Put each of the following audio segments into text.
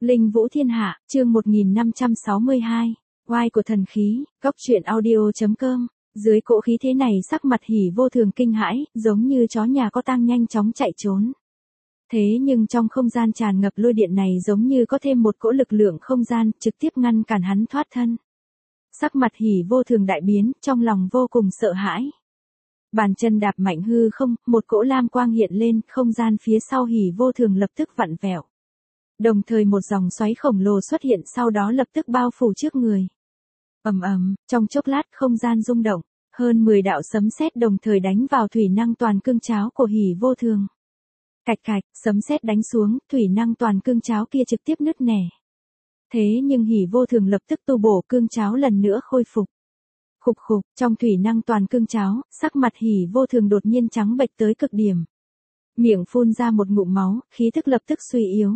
Linh Vũ Thiên Hạ, chương 1562, oai của thần khí, góc truyện audio.com. Dưới cỗ khí thế này sắc mặt Hỉ Vô Thường kinh hãi, giống như chó nhà có tang nhanh chóng chạy trốn. Thế nhưng trong không gian tràn ngập lôi điện này giống như có thêm một cỗ lực lượng không gian, trực tiếp ngăn cản hắn thoát thân. Sắc mặt Hỉ Vô Thường đại biến, trong lòng vô cùng sợ hãi. Bàn chân đạp mạnh hư không, một cỗ lam quang hiện lên, không gian phía sau Hỉ Vô Thường lập tức vặn vẹo. Đồng thời một dòng xoáy khổng lồ xuất hiện sau đó lập tức bao phủ trước người. Ầm ầm, trong chốc lát không gian rung động, hơn 10 đạo sấm sét đồng thời đánh vào thủy năng toàn cương cháo của Hỉ Vô Thường. Cạch cạch, sấm sét đánh xuống, thủy năng toàn cương cháo kia trực tiếp nứt nẻ. Thế nhưng Hỉ Vô Thường lập tức tu bổ cương cháo lần nữa khôi phục. Khục khục, trong thủy năng toàn cương cháo, sắc mặt Hỉ Vô Thường đột nhiên trắng bệch tới cực điểm. Miệng phun ra một ngụm máu, khí thức lập tức suy yếu.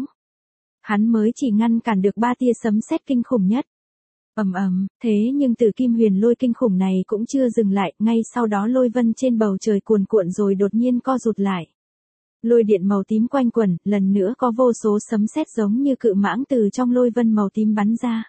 Hắn mới chỉ ngăn cản được 3 tia sấm sét kinh khủng nhất. Ầm ầm, thế nhưng Tử Kim Huyền Lôi kinh khủng này cũng chưa dừng lại, ngay sau đó lôi vân trên bầu trời cuồn cuộn rồi đột nhiên co rụt lại. Lôi điện màu tím quanh quẩn, lần nữa có vô số sấm sét giống như cự mãng từ trong lôi vân màu tím bắn ra.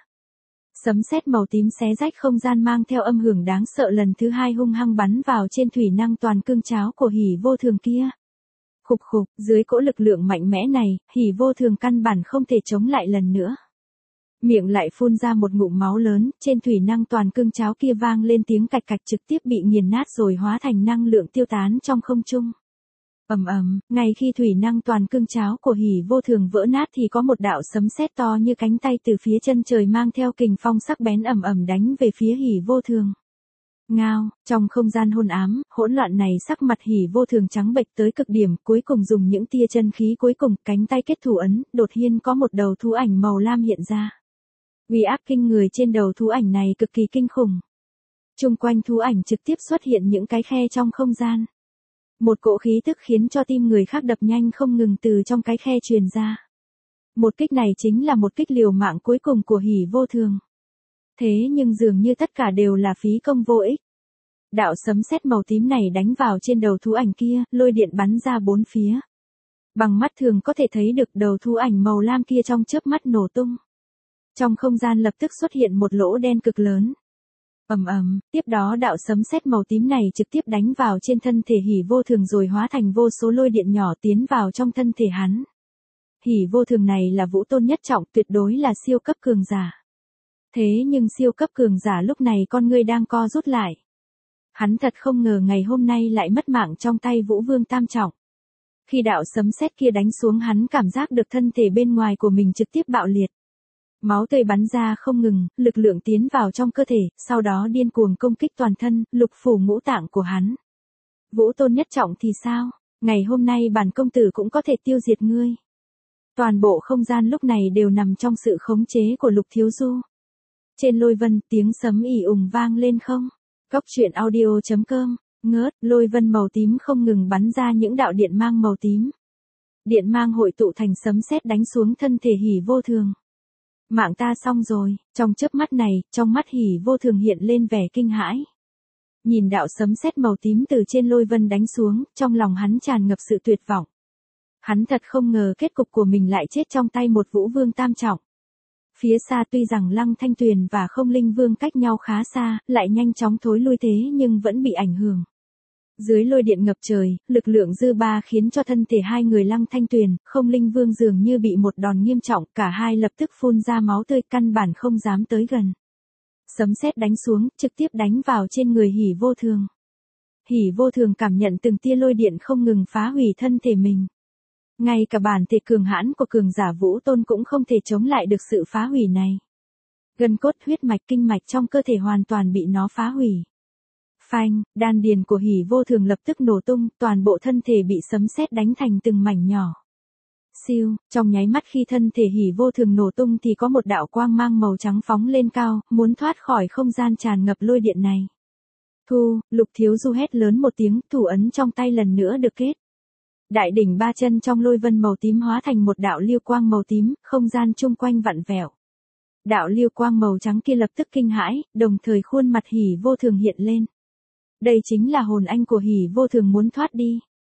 Sấm sét màu tím xé rách không gian mang theo âm hưởng đáng sợ lần thứ 2 hung hăng bắn vào trên thủy năng toàn cương cháo của Hỉ Vô Thường kia. Khục khục, dưới cỗ lực lượng mạnh mẽ này, Hỉ Vô Thường căn bản không thể chống lại lần nữa. Miệng lại phun ra một ngụm máu lớn, trên thủy năng toàn cương cháo kia vang lên tiếng cạch cạch trực tiếp bị nghiền nát rồi hóa thành năng lượng tiêu tán trong không trung. Ầm ầm, ngay khi thủy năng toàn cương cháo của Hỉ Vô Thường vỡ nát thì có một đạo sấm sét to như cánh tay từ phía chân trời mang theo kình phong sắc bén ầm ầm đánh về phía Hỉ Vô Thường. Ngao, trong không gian hôn ám, hỗn loạn này sắc mặt Hỉ Vô Thường trắng bệch tới cực điểm, cuối cùng dùng những tia chân khí cuối cùng, cánh tay kết thủ ấn, đột nhiên có một đầu thú ảnh màu lam hiện ra. Uy áp kinh người trên đầu thú ảnh này cực kỳ kinh khủng. Chung quanh thú ảnh trực tiếp xuất hiện những cái khe trong không gian. Một cỗ khí tức khiến cho tim người khác đập nhanh không ngừng từ trong cái khe truyền ra. Một kích này chính là một kích liều mạng cuối cùng của Hỉ Vô Thường. Thế nhưng dường như tất cả đều là phí công vô ích. Đạo sấm sét màu tím này đánh vào trên đầu thú ảnh kia, lôi điện bắn ra bốn phía. Bằng mắt thường có thể thấy được đầu thú ảnh màu lam kia trong chớp mắt nổ tung. Trong không gian lập tức xuất hiện một lỗ đen cực lớn. Ầm ầm, tiếp đó đạo sấm sét màu tím này trực tiếp đánh vào trên thân thể Hỉ Vô Thường rồi hóa thành vô số lôi điện nhỏ tiến vào trong thân thể hắn. Hỉ Vô Thường này là vũ tôn nhất trọng, tuyệt đối là siêu cấp cường giả. Thế nhưng siêu cấp cường giả lúc này con ngươi đang co rút lại. Hắn thật không ngờ ngày hôm nay lại mất mạng trong tay Vũ Vương tam trọng. Khi đạo sấm sét kia đánh xuống hắn cảm giác được thân thể bên ngoài của mình trực tiếp bạo liệt. Máu tươi bắn ra không ngừng, lực lượng tiến vào trong cơ thể, sau đó điên cuồng công kích toàn thân, lục phủ ngũ tạng của hắn. Vũ tôn nhất trọng thì sao? Ngày hôm nay bản công tử cũng có thể tiêu diệt ngươi. Toàn bộ không gian lúc này đều nằm trong sự khống chế của Lục Thiếu Du. Trên lôi vân, tiếng sấm ì ùng vang lên không. Góc truyện audio.com, ngớt, lôi vân màu tím không ngừng bắn ra những đạo điện mang màu tím. Điện mang hội tụ thành sấm sét đánh xuống thân thể Hỉ Vô Thường. Mạng ta xong rồi, trong chớp mắt này, trong mắt Hỉ Vô Thường hiện lên vẻ kinh hãi. Nhìn đạo sấm sét màu tím từ trên lôi vân đánh xuống, trong lòng hắn tràn ngập sự tuyệt vọng. Hắn thật không ngờ kết cục của mình lại chết trong tay một Vũ Vương tam trọng. Phía xa tuy rằng Lăng Thanh Tuyền và Không Linh Vương cách nhau khá xa, lại nhanh chóng thối lui thế nhưng vẫn bị ảnh hưởng. Dưới lôi điện ngập trời, lực lượng dư ba khiến cho thân thể hai người Lăng Thanh Tuyền, Không Linh Vương dường như bị một đòn nghiêm trọng, cả hai lập tức phun ra máu tươi căn bản không dám tới gần. Sấm sét đánh xuống, trực tiếp đánh vào trên người Hỉ Vô Thường. Hỉ Vô Thường cảm nhận từng tia lôi điện không ngừng phá hủy thân thể mình. Ngay cả bản thể cường hãn của cường giả Vũ Tôn cũng không thể chống lại được sự phá hủy này. Gân cốt huyết mạch kinh mạch trong cơ thể hoàn toàn bị nó phá hủy. Phanh, đan điền của Hỉ Vô Thường lập tức nổ tung, toàn bộ thân thể bị sấm sét đánh thành từng mảnh nhỏ. Siêu, trong nháy mắt khi thân thể Hỉ Vô Thường nổ tung thì có một đạo quang mang màu trắng phóng lên cao, muốn thoát khỏi không gian tràn ngập lôi điện này. Thu, Lục Thiếu Du hét lớn một tiếng, thủ ấn trong tay lần nữa được kết. Đại đỉnh ba chân trong lôi vân màu tím hóa thành một đạo liêu quang màu tím, không gian chung quanh vặn vẹo. Đạo liêu quang màu trắng kia lập tức kinh hãi, đồng thời khuôn mặt Hỉ Vô Thường hiện lên. Đây chính là hồn anh của Hỉ Vô Thường muốn thoát đi.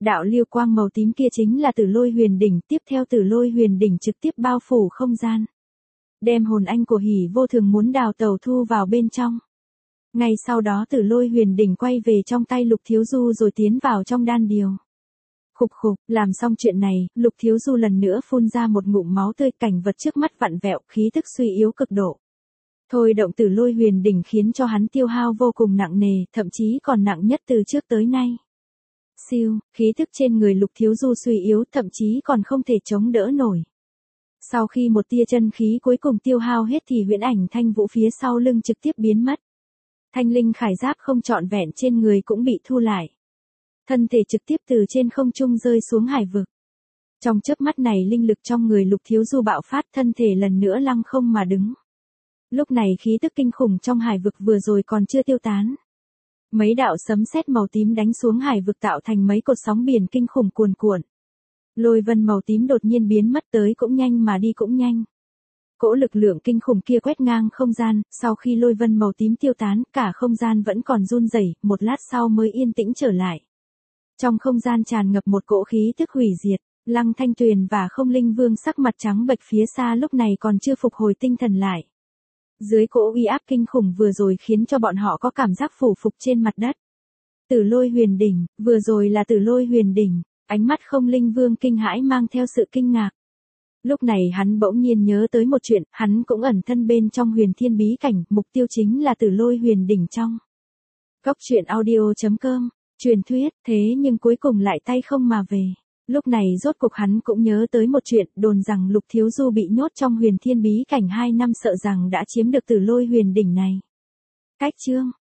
Đạo lưu quang màu tím kia chính là Tử Lôi Huyền đỉnh, tiếp theo Tử Lôi Huyền đỉnh trực tiếp bao phủ không gian, đem hồn anh của Hỉ Vô Thường muốn đào tẩu thu vào bên trong. Ngay sau đó Tử Lôi Huyền đỉnh quay về trong tay Lục Thiếu Du rồi tiến vào trong đan điền. Khục khục, làm xong chuyện này, Lục Thiếu Du lần nữa phun ra một ngụm máu tươi, cảnh vật trước mắt vặn vẹo, khí tức suy yếu cực độ. Thôi động Tử Lôi Huyền đỉnh khiến cho hắn tiêu hao vô cùng nặng nề, thậm chí còn nặng nhất từ trước tới nay. Siêu, khí tức trên người Lục Thiếu Du suy yếu, thậm chí còn không thể chống đỡ nổi. Sau khi một tia chân khí cuối cùng tiêu hao hết thì huyễn ảnh Thanh Vũ phía sau lưng trực tiếp biến mất. Thanh linh khải giáp không trọn vẹn trên người cũng bị thu lại. Thân thể trực tiếp từ trên không trung rơi xuống hải vực. Trong chớp mắt này linh lực trong người Lục Thiếu Du bạo phát, thân thể lần nữa lăng không mà đứng. Lúc này khí tức kinh khủng trong hải vực vừa rồi còn chưa tiêu tán. Mấy đạo sấm sét màu tím đánh xuống hải vực tạo thành mấy cột sóng biển kinh khủng cuồn cuộn. Lôi vân màu tím đột nhiên biến mất, tới cũng nhanh mà đi cũng nhanh. Cỗ lực lượng kinh khủng kia quét ngang không gian, sau khi lôi vân màu tím tiêu tán, cả không gian vẫn còn run rẩy, một lát sau mới yên tĩnh trở lại. Trong không gian tràn ngập một cỗ khí tức hủy diệt, Lăng Thanh Tuyền và Không Linh Vương sắc mặt trắng bệch phía xa lúc này còn chưa phục hồi tinh thần lại. Dưới cỗ uy áp kinh khủng vừa rồi khiến cho bọn họ có cảm giác phủ phục trên mặt đất. Tử Lôi Huyền đỉnh, vừa rồi là Tử Lôi Huyền đỉnh, ánh mắt Không Linh Vương kinh hãi mang theo sự kinh ngạc. Lúc này hắn bỗng nhiên nhớ tới một chuyện, hắn cũng ẩn thân bên trong Huyền Thiên bí cảnh, mục tiêu chính là Tử Lôi Huyền đỉnh trong. Goctruyện.audio.com, truyền thuyết, thế nhưng cuối cùng lại tay không mà về. Lúc này rốt cuộc hắn cũng nhớ tới một chuyện, đồn rằng Lục Thiếu Du bị nhốt trong Huyền Thiên bí cảnh 2 năm sợ rằng đã chiếm được Tử Lôi Huyền đỉnh này. Cách chương